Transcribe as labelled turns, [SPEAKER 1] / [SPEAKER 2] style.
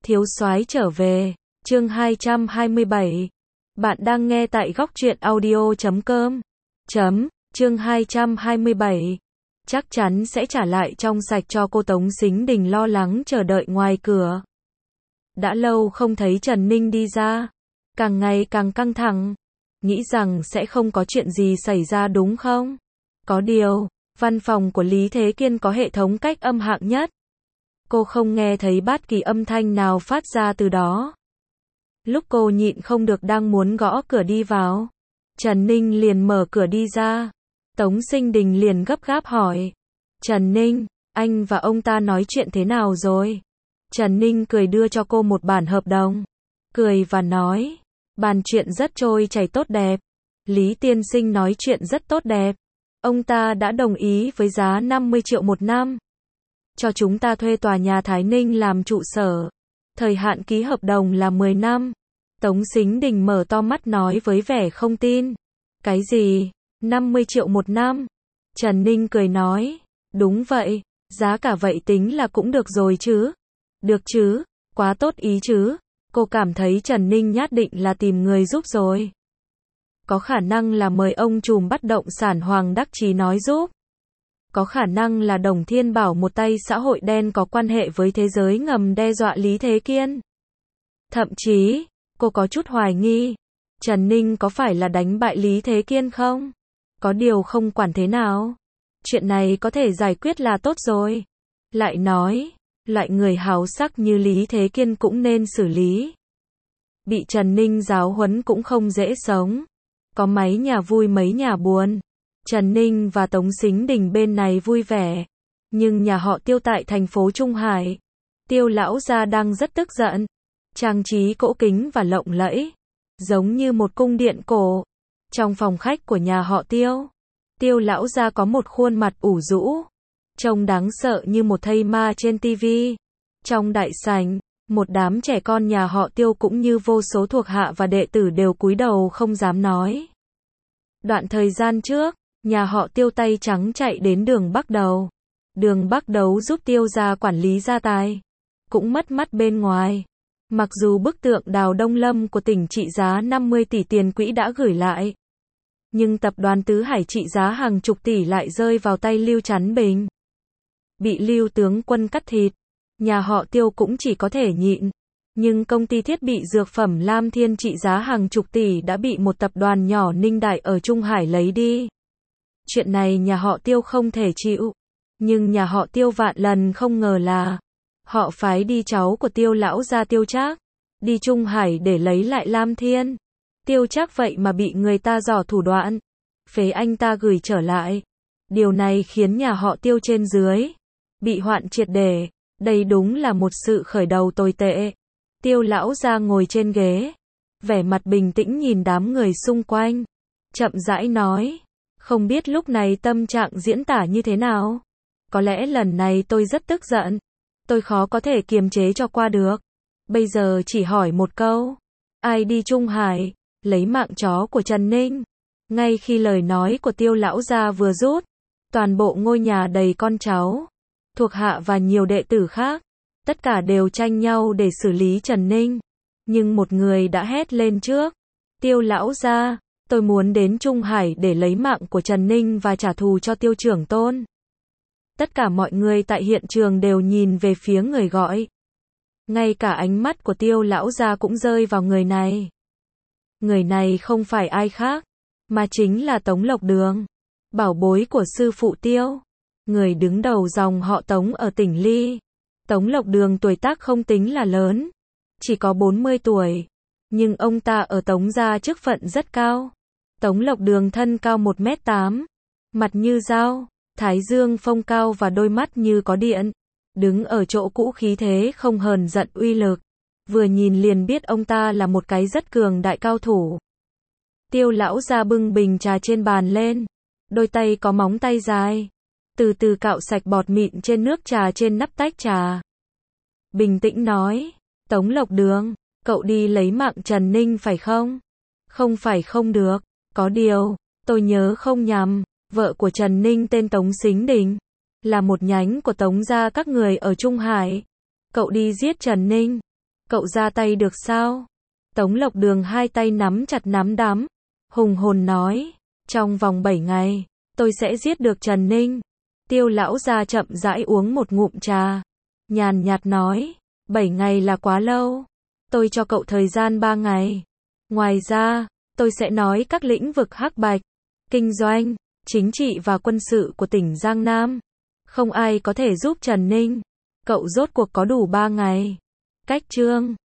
[SPEAKER 1] Thiếu soái trở về, chương 227. Bạn đang nghe tại góc truyện audio.com. Chương 227. Chắc chắn sẽ trả lại trong sạch cho cô. Tống Sính Đình lo lắng chờ đợi ngoài cửa. Đã lâu không thấy Trần Ninh đi ra, càng ngày càng căng thẳng, nghĩ rằng sẽ không có chuyện gì xảy ra đúng không? Có điều, văn phòng của Lý Thế Kiên có hệ thống cách âm hạng nhất. Cô không nghe thấy bất kỳ âm thanh nào phát ra từ đó. Lúc cô nhịn không được đang muốn gõ cửa đi vào, Trần Ninh liền mở cửa đi ra. Tống Sính Đình liền gấp gáp hỏi: Trần Ninh, anh và ông ta nói chuyện thế nào rồi? Trần Ninh cười đưa cho cô một bản hợp đồng, cười và nói: bàn chuyện rất trôi chảy tốt đẹp. Lý tiên sinh nói chuyện rất tốt đẹp. Ông ta đã đồng ý với giá 50 triệu một năm, cho chúng ta thuê tòa nhà Thái Ninh làm trụ sở. Thời hạn ký hợp đồng là 10 năm. Tống Sính Đình mở to mắt nói với vẻ không tin. Cái gì? 50 triệu một năm? Trần Ninh cười nói: đúng vậy, giá cả vậy tính là cũng được rồi chứ? Được chứ, quá tốt ý chứ. Cô cảm thấy Trần Ninh nhất định là tìm người giúp rồi. Có khả năng là mời ông trùm bất động sản Hoàng Đắc Chí nói giúp. Có khả năng là Đồng Thiên Bảo một tay xã hội đen có quan hệ với thế giới ngầm đe dọa Lý Thế Kiên. Thậm chí, cô có chút hoài nghi, Trần Ninh có phải là đánh bại Lý Thế Kiên không? Có điều không quản thế nào, chuyện này có thể giải quyết là tốt rồi. Lại nói, loại người háo sắc như Lý Thế Kiên cũng nên xử lý. Bị Trần Ninh giáo huấn cũng không dễ sống. Có mấy nhà vui mấy nhà buồn. Trần Ninh và Tống Sính Đình bên này vui vẻ, nhưng nhà họ Tiêu tại thành phố Trung Hải, Tiêu lão gia đang rất tức giận. Trang trí cỗ kính và lộng lẫy, giống như một cung điện cổ. Trong phòng khách của nhà họ Tiêu, Tiêu lão gia có một khuôn mặt ủ rũ, trông đáng sợ như một thây ma trên tivi. Trong đại sảnh, một đám trẻ con nhà họ Tiêu cũng như vô số thuộc hạ và đệ tử đều cúi đầu không dám nói. Đoạn thời gian trước, nhà họ Tiêu tay trắng chạy đến Đường Bắc Đầu. Đường Bắc Đấu giúp Tiêu gia quản lý gia tài, cũng mất mắt bên ngoài. Mặc dù bức tượng Đào Đông Lâm của tỉnh trị giá 50 tỷ tiền quỹ đã gửi lại, nhưng tập đoàn Tứ Hải trị giá hàng chục tỷ lại rơi vào tay Lưu Chắn Bình. Bị Lưu tướng quân cắt thịt, nhà họ Tiêu cũng chỉ có thể nhịn. Nhưng công ty thiết bị dược phẩm Lam Thiên trị giá hàng chục tỷ đã bị một tập đoàn nhỏ Ninh Đại ở Trung Hải lấy đi. Chuyện này nhà họ Tiêu không thể chịu. Nhưng nhà họ Tiêu vạn lần không ngờ là họ phái đi cháu của Tiêu lão gia Tiêu Trác đi Trung Hải để lấy lại Lam Thiên. Tiêu Trác vậy mà bị người ta dò thủ đoạn, phế anh ta gửi trở lại. Điều này khiến nhà họ Tiêu trên dưới bị hoạn triệt để. Đây đúng là một sự khởi đầu tồi tệ. Tiêu lão gia ngồi trên ghế, vẻ mặt bình tĩnh nhìn đám người xung quanh, chậm rãi nói: không biết lúc này tâm trạng diễn tả như thế nào. Có lẽ lần này tôi rất tức giận, tôi khó có thể kiềm chế cho qua được. Bây giờ chỉ hỏi một câu: ai đi Trung Hải lấy mạng chó của Trần Ninh? Ngay khi lời nói của Tiêu lão gia vừa dứt, toàn bộ ngôi nhà đầy con cháu, thuộc hạ và nhiều đệ tử khác, tất cả đều tranh nhau để xử lý Trần Ninh. Nhưng một người đã hét lên trước: Tiêu lão gia, tôi muốn đến Trung Hải để lấy mạng của Trần Ninh và trả thù cho Tiêu trưởng tôn. Tất cả mọi người tại hiện trường đều nhìn về phía người gọi. Ngay cả ánh mắt của Tiêu lão gia cũng rơi vào người này. Người này không phải ai khác, mà chính là Tống Lộc Đường, bảo bối của sư phụ Tiêu, người đứng đầu dòng họ Tống ở tỉnh Ly. Tống Lộc Đường tuổi tác không tính là lớn, chỉ có 40 tuổi, nhưng ông ta ở Tống gia chức phận rất cao. Tống Lộc Đường thân cao 1m8, mặt như dao, thái dương phông cao và đôi mắt như có điện, đứng ở chỗ cũ khí thế không hờn giận uy lực. Vừa nhìn liền biết ông ta là một cái rất cường đại cao thủ. Tiêu lão gia bưng bình trà trên bàn lên, đôi tay có móng tay dài, từ từ cạo sạch bọt mịn trên nước trà trên nắp tách trà. Bình tĩnh nói: Tống Lộc Đường, cậu đi lấy mạng Trần Ninh phải không? Không phải không được, có điều, tôi nhớ không nhầm, vợ của Trần Ninh tên Tống Sính Đình, là một nhánh của Tống gia các người ở Trung Hải. Cậu đi giết Trần Ninh, Cậu ra tay được sao? Tống Lộc Đường hai tay nắm chặt nắm đấm, hùng hồn nói, trong vòng 7 ngày, tôi sẽ giết được Trần Ninh. Tiêu lão gia chậm rãi uống một ngụm trà, nhàn nhạt nói, 7 ngày là quá lâu, tôi cho cậu thời gian 3 ngày. Ngoài ra, tôi sẽ nói các lĩnh vực hắc bạch, kinh doanh, chính trị và quân sự của tỉnh Giang Nam. Không ai có thể giúp Trần Ninh. Cậu rốt cuộc có đủ 3 ngày. Cách chương